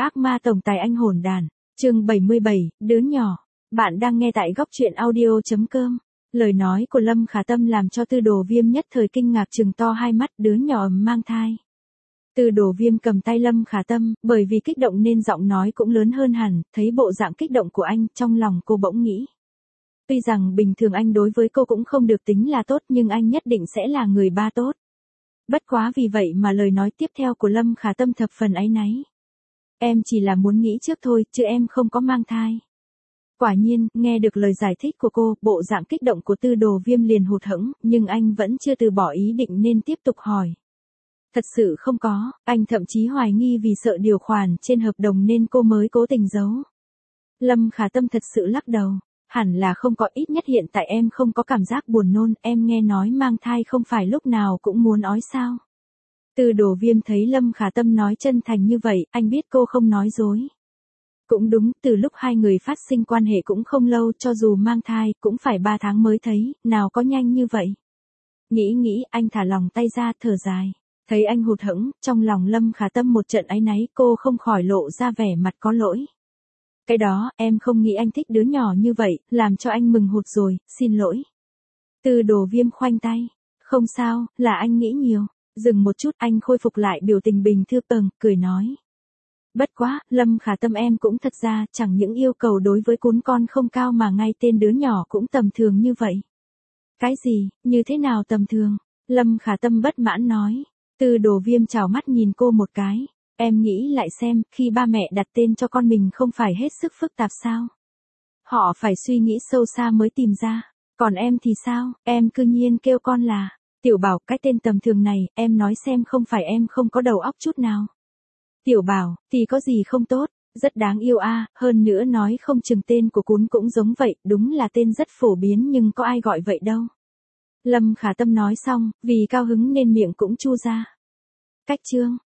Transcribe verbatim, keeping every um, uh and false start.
Ác ma tổng tài anh hồn đàn, chương bảy mươi bảy, đứa nhỏ. Bạn đang nghe tại góc truyện audio.com. Lời nói của Lâm Khả Tâm làm cho Tư Đồ Viêm nhất thời kinh ngạc trừng to hai mắt, đứa nhỏ ấm mang thai. Tư Đồ Viêm cầm tay Lâm Khả Tâm, bởi vì kích động nên giọng nói cũng lớn hơn hẳn, thấy bộ dạng kích động của anh, trong lòng cô bỗng nghĩ. Tuy rằng bình thường anh đối với cô cũng không được tính là tốt nhưng anh nhất định sẽ là người ba tốt. Bất quá vì vậy mà lời nói tiếp theo của Lâm Khả Tâm thập phần áy náy. Em chỉ là muốn nghĩ trước thôi, chứ em không có mang thai. Quả nhiên, nghe được lời giải thích của cô, bộ dạng kích động của Tư Đồ Viêm liền hụt hẫng, nhưng anh vẫn chưa từ bỏ ý định nên tiếp tục hỏi. Thật sự không có, anh thậm chí hoài nghi vì sợ điều khoản trên hợp đồng nên cô mới cố tình giấu. Lâm Khả Tâm thật sự lắc đầu. Hẳn là không có, ít nhất hiện tại em không có cảm giác buồn nôn, em nghe nói mang thai không phải lúc nào cũng muốn ói sao. Tư Đồ Viêm thấy Lâm Khả Tâm nói chân thành như vậy, anh biết cô không nói dối. Cũng đúng, từ lúc hai người phát sinh quan hệ cũng không lâu, cho dù mang thai, cũng phải ba tháng mới thấy, nào có nhanh như vậy. Nghĩ nghĩ, anh thả lòng tay ra, thở dài. Thấy anh hụt hẫng, trong lòng Lâm Khả Tâm một trận áy náy, cô không khỏi lộ ra vẻ mặt có lỗi. Cái đó, em không nghĩ anh thích đứa nhỏ như vậy, làm cho anh mừng hụt rồi, xin lỗi. Tư Đồ Viêm khoanh tay. Không sao, là anh nghĩ nhiều. Dừng một chút, anh khôi phục lại biểu tình bình thư pầng, cười nói. Bất quá, Lâm Khả Tâm em cũng thật ra, chẳng những yêu cầu đối với cún con không cao mà ngay tên đứa nhỏ cũng tầm thường như vậy. Cái gì, như thế nào tầm thường? Lâm Khả Tâm bất mãn nói. Tư Đồ Viêm trào mắt nhìn cô một cái. Em nghĩ lại xem, khi ba mẹ đặt tên cho con mình không phải hết sức phức tạp sao? Họ phải suy nghĩ sâu xa mới tìm ra. Còn em thì sao, em cư nhiên kêu con là Tiểu Bảo, cái tên tầm thường này, em nói xem không phải em không có đầu óc chút nào. Tiểu Bảo, thì có gì không tốt, rất đáng yêu a, à, hơn nữa nói không chừng tên của cún cũng giống vậy, đúng là tên rất phổ biến nhưng có ai gọi vậy đâu. Lâm Khả Tâm nói xong, vì cao hứng nên miệng cũng chu ra. Cách chương.